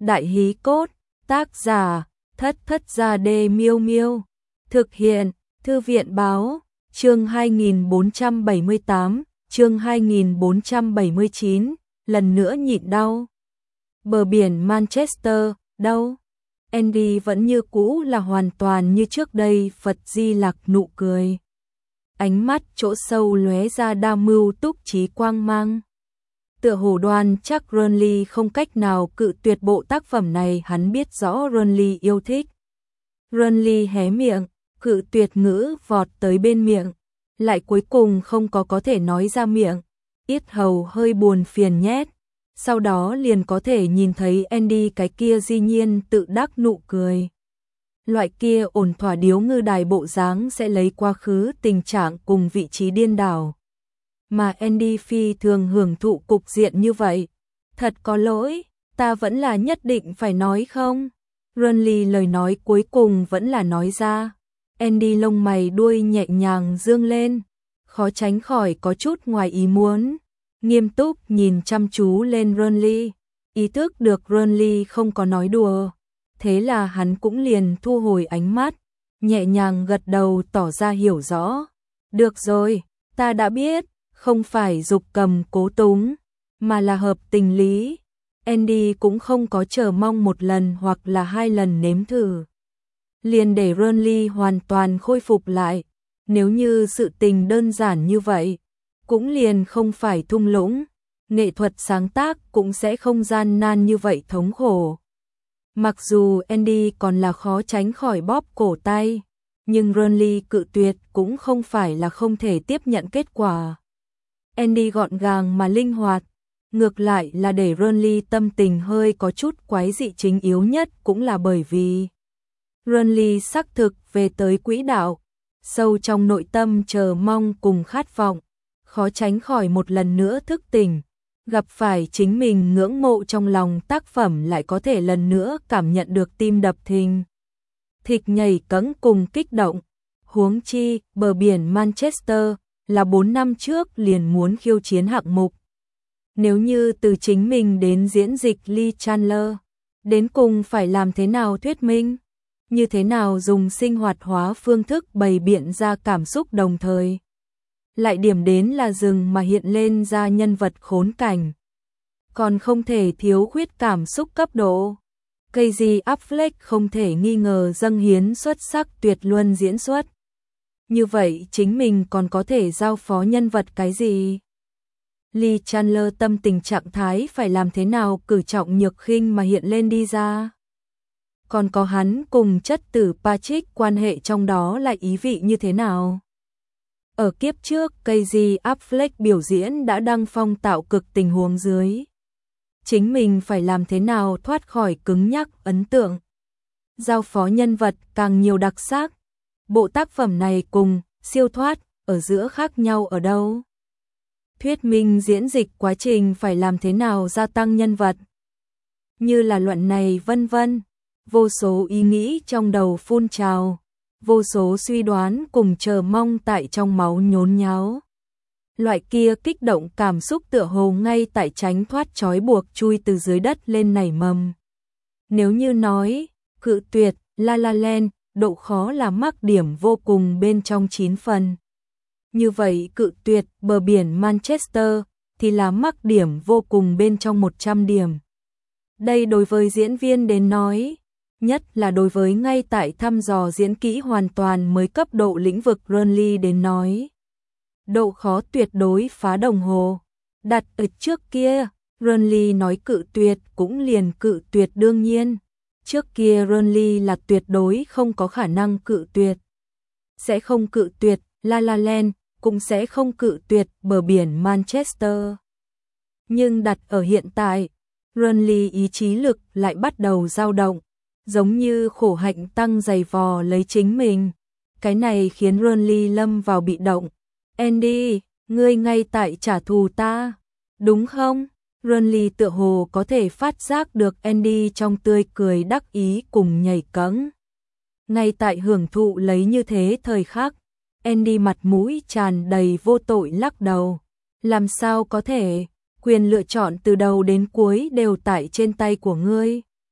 Đại hí cốt, tác giả, Thất Thất Gia Đê Miêu Miêu. Thực hiện, Thư viện báo, chương 2478, chương 2479, lần nữa nhịn đau. Bờ biển Manchester, đâu? Andy vẫn như cũ là hoàn toàn như trước đây, Phật Di Lặc nụ cười. Ánh mắt chỗ sâu lóe ra đa mưu túc trí quang mang. Tựa hồ đoan chắc Burnley không cách nào cự tuyệt bộ tác phẩm này, hắn biết rõ Burnley yêu thích. Burnley hé miệng, cự tuyệt ngữ vọt tới bên miệng, lại cuối cùng không có thể nói ra miệng, yết hầu hơi buồn phiền nhét. Sau đó liền có thể nhìn thấy Andy cái kia dĩ nhiên tự đắc nụ cười. Loại kia ổn thỏa điếu ngư đài bộ dáng sẽ lấy quá khứ tình trạng cùng vị trí điên đảo. Mà Andy phi thường hưởng thụ cục diện như vậy. Thật có lỗi, ta vẫn là nhất định phải nói không? Burnley lời nói cuối cùng vẫn là nói ra. Andy lông mày đuôi nhẹ nhàng dương lên, khó tránh khỏi có chút ngoài ý muốn. Nghiêm túc nhìn chăm chú lên Burnley, ý thức được Burnley không có nói đùa. Thế là hắn cũng liền thu hồi ánh mắt, nhẹ nhàng gật đầu tỏ ra hiểu rõ. Được rồi, ta đã biết, không phải dục cầm cố túng, mà là hợp tình lý. Andy cũng không có chờ mong một lần hoặc là hai lần nếm thử. Liền để Burnley hoàn toàn khôi phục lại. Nếu như sự tình đơn giản như vậy, cũng liền không phải thung lũng, nghệ thuật sáng tác cũng sẽ không gian nan như vậy thống khổ. Mặc dù Andy còn là khó tránh khỏi bóp cổ tay, nhưng Burnley cự tuyệt cũng không phải là không thể tiếp nhận kết quả. Andy gọn gàng mà linh hoạt, ngược lại là để Burnley tâm tình hơi có chút quái dị, chính yếu nhất cũng là bởi vì Burnley xác thực về tới quỹ đạo, sâu trong nội tâm chờ mong cùng khát vọng, khó tránh khỏi một lần nữa thức tỉnh, gặp phải chính mình ngưỡng mộ trong lòng tác phẩm, lại có thể lần nữa cảm nhận được tim đập thình thịch nhảy cẫng cùng kích động. Huống chi, bờ biển Manchester là 4 năm trước liền muốn khiêu chiến hạng mục. Nếu như từ chính mình đến diễn dịch Lee Chandler, đến cùng phải làm thế nào thuyết minh? Như thế nào dùng sinh hoạt hóa phương thức bày biện ra cảm xúc, đồng thời lại điểm đến là rừng mà hiện lên ra nhân vật khốn cảnh. Còn không thể thiếu khuyết cảm xúc cấp độ. Casey Affleck không thể nghi ngờ dâng hiến xuất sắc tuyệt luân diễn xuất. Như vậy chính mình còn có thể giao phó nhân vật cái gì? Lee Chandler tâm tình trạng thái phải làm thế nào cử trọng nhược khinh mà hiện lên đi ra? Còn có hắn cùng chất tử Patrick quan hệ trong đó lại ý vị như thế nào? Ở kiếp trước, Casey Affleck biểu diễn đã đăng phong tạo cực tình huống dưới. Chính mình phải làm thế nào thoát khỏi cứng nhắc ấn tượng? Giao phó nhân vật càng nhiều đặc sắc. Bộ tác phẩm này cùng siêu thoát ở giữa khác nhau ở đâu? Thuyết minh diễn dịch quá trình phải làm thế nào gia tăng nhân vật? Như là luận này vân vân. Vô số ý nghĩ trong đầu phun trào, vô số suy đoán cùng chờ mong tại trong máu nhốn nháo. Loại kia kích động cảm xúc tựa hồ ngay tại tránh thoát trói buộc chui từ dưới đất lên nảy mầm. Nếu như nói, cự tuyệt, La La Land, độ khó là mắc điểm vô cùng bên trong 9 phần. Như vậy cự tuyệt bờ biển Manchester thì là mắc điểm vô cùng bên trong 100 điểm. Đây đối với diễn viên đến nói, nhất là đối với ngay tại thăm dò diễn kỹ hoàn toàn mới cấp độ lĩnh vực Burnley đến nói. Độ khó tuyệt đối phá đồng hồ. Đặt ở trước kia, Burnley nói cự tuyệt cũng liền cự tuyệt đương nhiên. Trước kia Burnley là tuyệt đối không có khả năng cự tuyệt. Sẽ không cự tuyệt La La Land, cũng sẽ không cự tuyệt bờ biển Manchester. Nhưng đặt ở hiện tại, Burnley ý chí lực lại bắt đầu dao động. Giống như khổ hạnh tăng giày vò lấy chính mình. Cái này khiến Burnley lâm vào bị động. Andy, ngươi ngay tại trả thù ta, đúng không? Burnley tựa hồ có thể phát giác được Andy trong tươi cười đắc ý cùng nhảy cẫng. Ngay tại hưởng thụ lấy như thế thời khắc, Andy mặt mũi tràn đầy vô tội lắc đầu. Làm sao có thể, quyền lựa chọn từ đầu đến cuối đều tại trên tay của ngươi.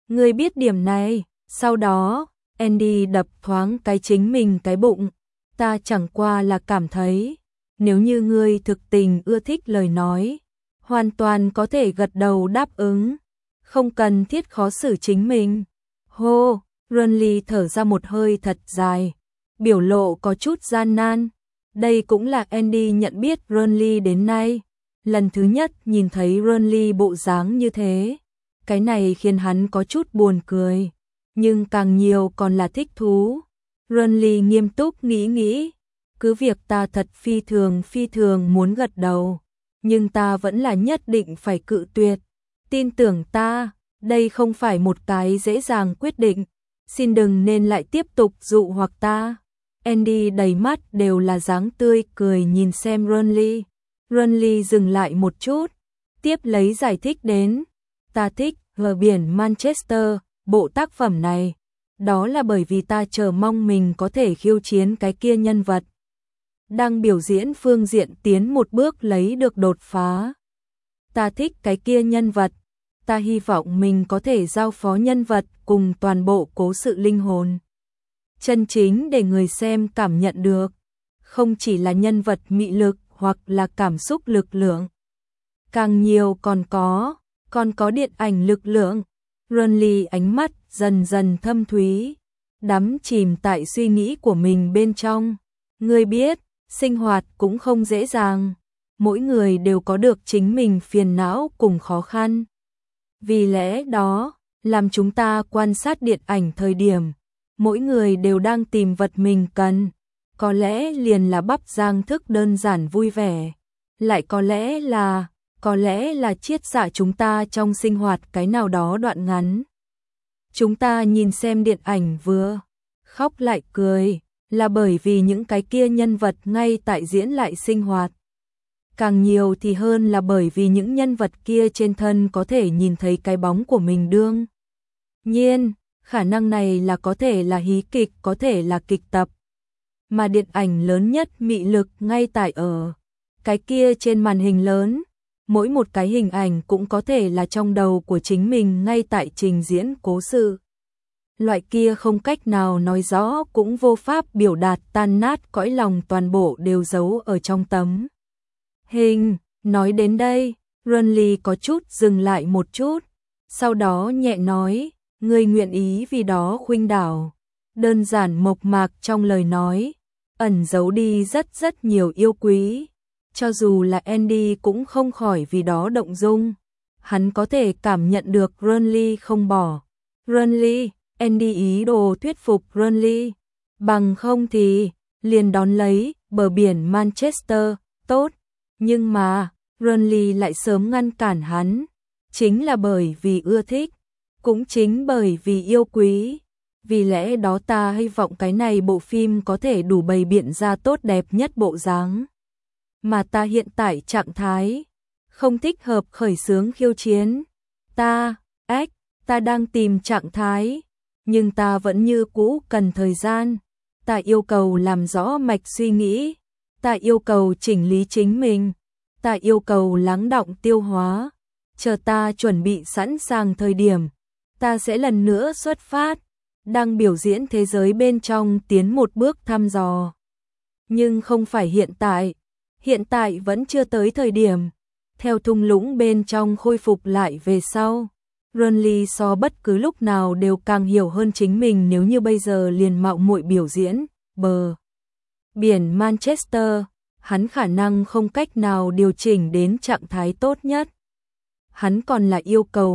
Ngươi biết điểm này. Sau đó, Andy đập thoáng cái chính mình cái bụng. Ta chẳng qua là cảm thấy, nếu như ngươi thực tình ưa thích lời nói, hoàn toàn có thể gật đầu đáp ứng, không cần thiết khó xử chính mình. Hô, Renly thở ra một hơi thật dài, biểu lộ có chút gian nan. Đây cũng là Andy nhận biết Renly đến nay, lần thứ nhất nhìn thấy Renly bộ dáng như thế. Cái này khiến hắn có chút buồn cười, nhưng càng nhiều còn là thích thú. Renly nghiêm túc nghĩ, cứ việc ta thật phi thường muốn gật đầu, nhưng ta vẫn là nhất định phải cự tuyệt. Tin tưởng ta, đây không phải một cái dễ dàng quyết định, xin đừng nên lại tiếp tục dụ hoặc ta. Andy đầy mắt đều là dáng tươi cười nhìn xem Renly. Renly dừng lại một chút, tiếp lấy giải thích đến, ta thích Bờ biển Manchester, bộ tác phẩm này, đó là bởi vì ta chờ mong mình có thể khiêu chiến cái kia nhân vật. Đang biểu diễn phương diện tiến một bước lấy được đột phá. Ta thích cái kia nhân vật, ta hy vọng mình có thể giao phó nhân vật cùng toàn bộ cố sự linh hồn. Chân chính để người xem cảm nhận được, không chỉ là nhân vật mị lực hoặc là cảm xúc lực lượng. Càng nhiều còn có điện ảnh lực lượng. Renly ánh mắt dần dần thâm thúy, đắm chìm tại suy nghĩ của mình bên trong. Ngươi biết, sinh hoạt cũng không dễ dàng, mỗi người đều có được chính mình phiền não cùng khó khăn. Vì lẽ đó, làm chúng ta quan sát điện ảnh thời điểm, mỗi người đều đang tìm vật mình cần, có lẽ liền là bắp rang thức đơn giản vui vẻ, lại có lẽ là chiết xạ chúng ta trong sinh hoạt cái nào đó đoạn ngắn. Chúng ta nhìn xem điện ảnh vừa khóc lại cười, là bởi vì những cái kia nhân vật ngay tại diễn lại sinh hoạt. Càng nhiều thì hơn là bởi vì những nhân vật kia trên thân có thể nhìn thấy cái bóng của mình đương nhiên, khả năng này là có thể là hí kịch, có thể là kịch tập. Mà điện ảnh lớn nhất mị lực ngay tại ở cái kia trên màn hình lớn. Mỗi một cái hình ảnh cũng có thể là trong đầu của chính mình ngay tại trình diễn cố sự. Loại kia không cách nào nói rõ cũng vô pháp biểu đạt tan nát cõi lòng toàn bộ đều giấu ở trong tấm hình. Nói đến đây, Renly có chút dừng lại một chút, sau đó nhẹ nói, ngươi nguyện ý vì đó khuynh đảo. Đơn giản mộc mạc trong lời nói, ẩn giấu đi rất nhiều yêu quý. Cho dù là Andy cũng không khỏi vì đó động dung. Hắn có thể cảm nhận được Renly không bỏ. Renly, Andy ý đồ thuyết phục Renly. Bằng không thì, liền đón lấy, bờ biển Manchester, tốt. Nhưng mà, Renly lại sớm ngăn cản hắn. Chính là bởi vì ưa thích, cũng chính bởi vì yêu quý. Vì lẽ đó ta hy vọng cái này bộ phim có thể đủ bày biện ra tốt đẹp nhất bộ dáng. Mà ta hiện tại trạng thái, không thích hợp khởi xướng khiêu chiến. Ta đang tìm trạng thái, nhưng ta vẫn như cũ cần thời gian. Ta yêu cầu làm rõ mạch suy nghĩ, ta yêu cầu chỉnh lý chính mình, ta yêu cầu lắng đọng tiêu hóa. Chờ ta chuẩn bị sẵn sàng thời điểm, ta sẽ lần nữa xuất phát, đang biểu diễn thế giới bên trong tiến một bước thăm dò. Nhưng không phải hiện tại vẫn chưa tới thời điểm. Theo thung lũng bên trong khôi phục lại về sau, Renly so bất cứ lúc nào đều càng hiểu hơn chính mình. Nếu như bây giờ liền mạo muội biểu diễn bờ biển Manchester, hắn khả năng không cách nào điều chỉnh đến trạng thái tốt nhất. Hắn còn là yêu cầu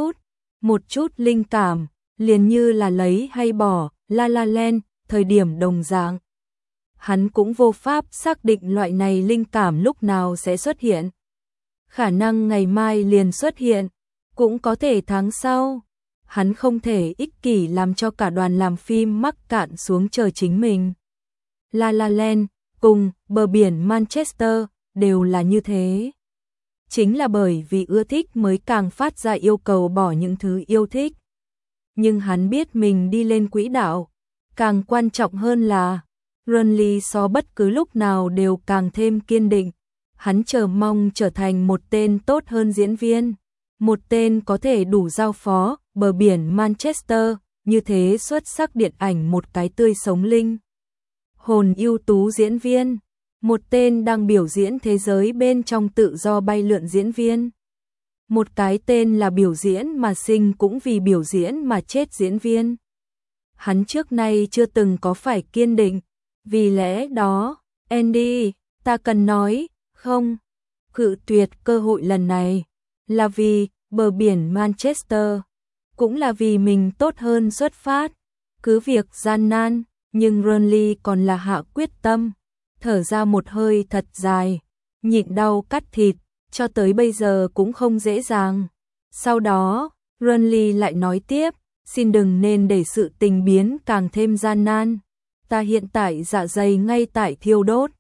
một chút linh cảm, liền như là lấy hay bỏ La La Land thời điểm đồng dạng. Hắn cũng vô pháp xác định loại này linh cảm lúc nào sẽ xuất hiện. Khả năng ngày mai liền xuất hiện, cũng có thể tháng sau. Hắn không thể ích kỷ làm cho cả đoàn làm phim mắc cạn xuống chờ chính mình. La La Land cùng bờ biển Manchester đều là như thế. Chính là bởi vì ưa thích mới càng phát ra yêu cầu bỏ những thứ yêu thích. Nhưng hắn biết mình đi lên quỹ đạo, càng quan trọng hơn là Renly so bất cứ lúc nào đều càng thêm kiên định. Hắn chờ mong trở thành một tên tốt hơn diễn viên. Một tên có thể đủ giao phó bờ biển Manchester, như thế xuất sắc điện ảnh một cái tươi sống linh hồn ưu tú diễn viên, một tên đang biểu diễn thế giới bên trong tự do bay lượn diễn viên. Một cái tên là biểu diễn mà sinh cũng vì biểu diễn mà chết diễn viên. Hắn trước nay chưa từng có phải kiên định, vì lẽ đó, Andy, ta cần nói, không, cự tuyệt cơ hội lần này, là vì bờ biển Manchester, cũng là vì mình tốt hơn xuất phát, cứ việc gian nan, nhưng Burnley còn là hạ quyết tâm, thở ra một hơi thật dài, nhịn đau cắt thịt, cho tới bây giờ cũng không dễ dàng. Sau đó, Burnley lại nói tiếp, xin đừng nên để sự tình biến càng thêm gian nan. Ta hiện tại dạ dày ngay tại thiêu đốt.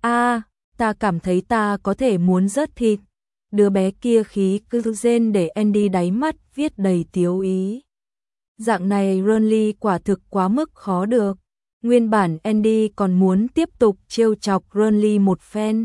Ta cảm thấy ta có thể muốn rớt thịt. Đứa bé kia khí cứ rên để Andy đáy mắt viết đầy tiếu ý. Dạng này Burnley quả thực quá mức khó được. Nguyên bản Andy còn muốn tiếp tục trêu chọc Burnley một phen.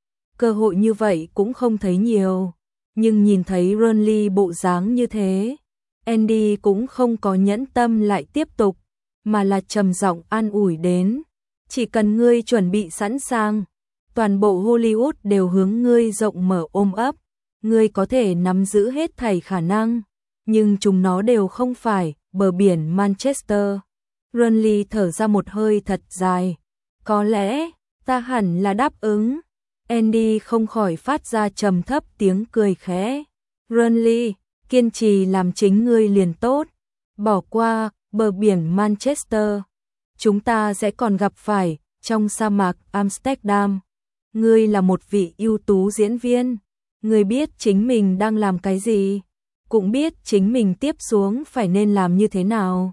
Cơ hội như vậy cũng không thấy nhiều, nhưng nhìn thấy Burnley bộ dáng như thế, Andy cũng không có nhẫn tâm lại tiếp tục, mà là trầm giọng an ủi đến, chỉ cần ngươi chuẩn bị sẵn sàng, toàn bộ Hollywood đều hướng ngươi rộng mở ôm ấp, ngươi có thể nắm giữ hết thảy khả năng, nhưng chúng nó đều không phải bờ biển Manchester. Burnley thở ra một hơi thật dài, có lẽ ta hẳn là đáp ứng. Andy không khỏi phát ra trầm thấp tiếng cười khẽ. Burnley, kiên trì làm chính ngươi liền tốt. Bỏ qua bờ biển Manchester, chúng ta sẽ còn gặp phải trong sa mạc Amsterdam. Ngươi là một vị ưu tú diễn viên, ngươi biết chính mình đang làm cái gì, cũng biết chính mình tiếp xuống phải nên làm như thế nào.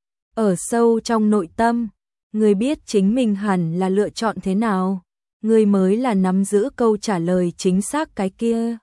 Ở sâu trong nội tâm, ngươi biết chính mình hẳn là lựa chọn thế nào. Ngươi mới là nắm giữ câu trả lời chính xác cái kia.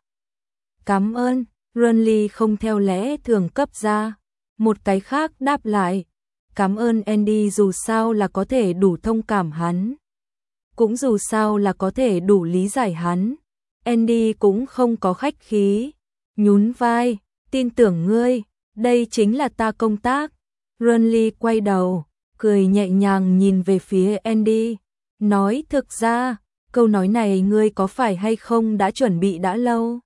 Cảm ơn, Burnley không theo lẽ thường cấp ra. Một cái khác đáp lại. Cảm ơn Andy dù sao là có thể đủ thông cảm hắn. Cũng dù sao là có thể đủ lý giải hắn. Andy cũng không có khách khí. Nhún vai, tin tưởng ngươi, đây chính là ta công tác. Burnley quay đầu, cười nhẹ nhàng nhìn về phía Andy. Nói thực ra, câu nói này ngươi có phải hay không đã chuẩn bị đã lâu?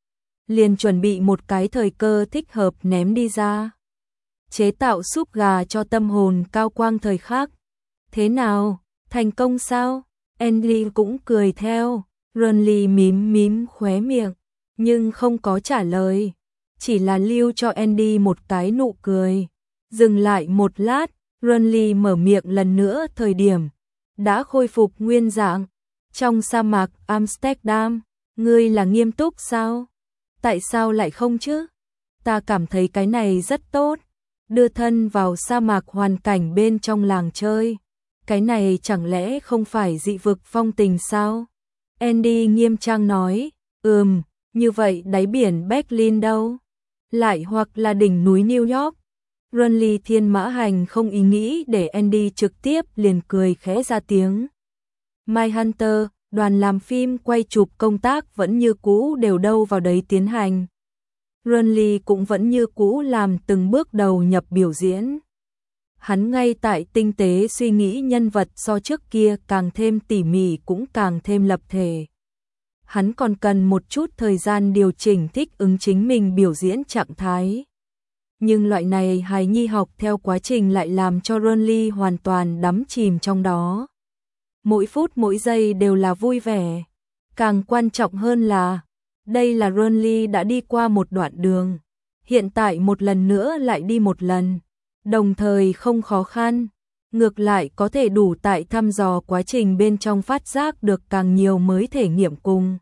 Liền chuẩn bị một cái thời cơ thích hợp ném đi ra. Chế tạo súp gà cho tâm hồn cao quang thời khắc. Thế nào, thành công sao? Andy cũng cười theo. Burnley mím khóe miệng, nhưng không có trả lời. Chỉ là lưu cho Andy một cái nụ cười. Dừng lại một lát, Burnley mở miệng lần nữa thời điểm. Đã khôi phục nguyên dạng. Trong sa mạc Amsterdam, ngươi là nghiêm túc sao? Tại sao lại không chứ? Ta cảm thấy cái này rất tốt. Đưa thân vào sa mạc hoàn cảnh bên trong làng chơi. Cái này chẳng lẽ không phải dị vực phong tình sao? Andy nghiêm trang nói, như vậy đáy biển Berlin đâu? Lại hoặc là đỉnh núi New York? Burnley thiên mã hành không ý nghĩ để Andy trực tiếp liền cười khẽ ra tiếng. Mindhunter, đoàn làm phim quay chụp công tác vẫn như cũ đều đâu vào đấy tiến hành. Burnley cũng vẫn như cũ làm từng bước đầu nhập biểu diễn. Hắn ngay tại tinh tế suy nghĩ nhân vật so trước kia càng thêm tỉ mỉ cũng càng thêm lập thể. Hắn còn cần một chút thời gian điều chỉnh thích ứng chính mình biểu diễn trạng thái. Nhưng loại này hài nhi học theo quá trình lại làm cho Burnley hoàn toàn đắm chìm trong đó. Mỗi phút mỗi giây đều là vui vẻ. Càng quan trọng hơn là, đây là Burnley đã đi qua một đoạn đường. Hiện tại một lần nữa lại đi một lần. Đồng thời không khó khăn. Ngược lại có thể đủ tại thăm dò quá trình bên trong phát giác được càng nhiều mới thể nghiệm cùng.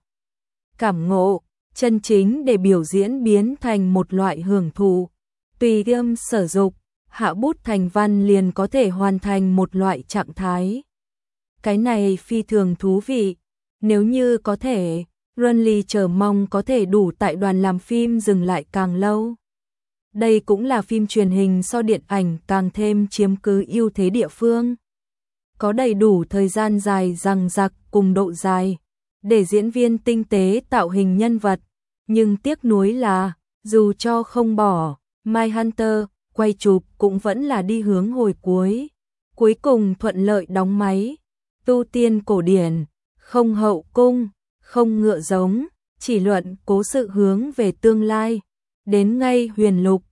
Cảm ngộ, chân chính để biểu diễn biến thành một loại hưởng thụ. Tùy âm sở dục, hạ bút thành văn liền có thể hoàn thành một loại trạng thái. Cái này phi thường thú vị. Nếu như có thể, Burnley chờ mong có thể đủ tại đoàn làm phim dừng lại càng lâu. Đây cũng là phim truyền hình so điện ảnh càng thêm chiếm cứ ưu thế địa phương. Có đầy đủ thời gian dài dằng dặc cùng độ dài, để diễn viên tinh tế tạo hình nhân vật. Nhưng tiếc nuối là, Dù cho không bỏ, My Hunter quay chụp cũng vẫn là đi hướng hồi cuối. Cuối cùng thuận lợi đóng máy. Tu tiên cổ điển, không hậu cung, không ngựa giống, chỉ luận cố sự hướng về tương lai. Đến ngay huyền lục,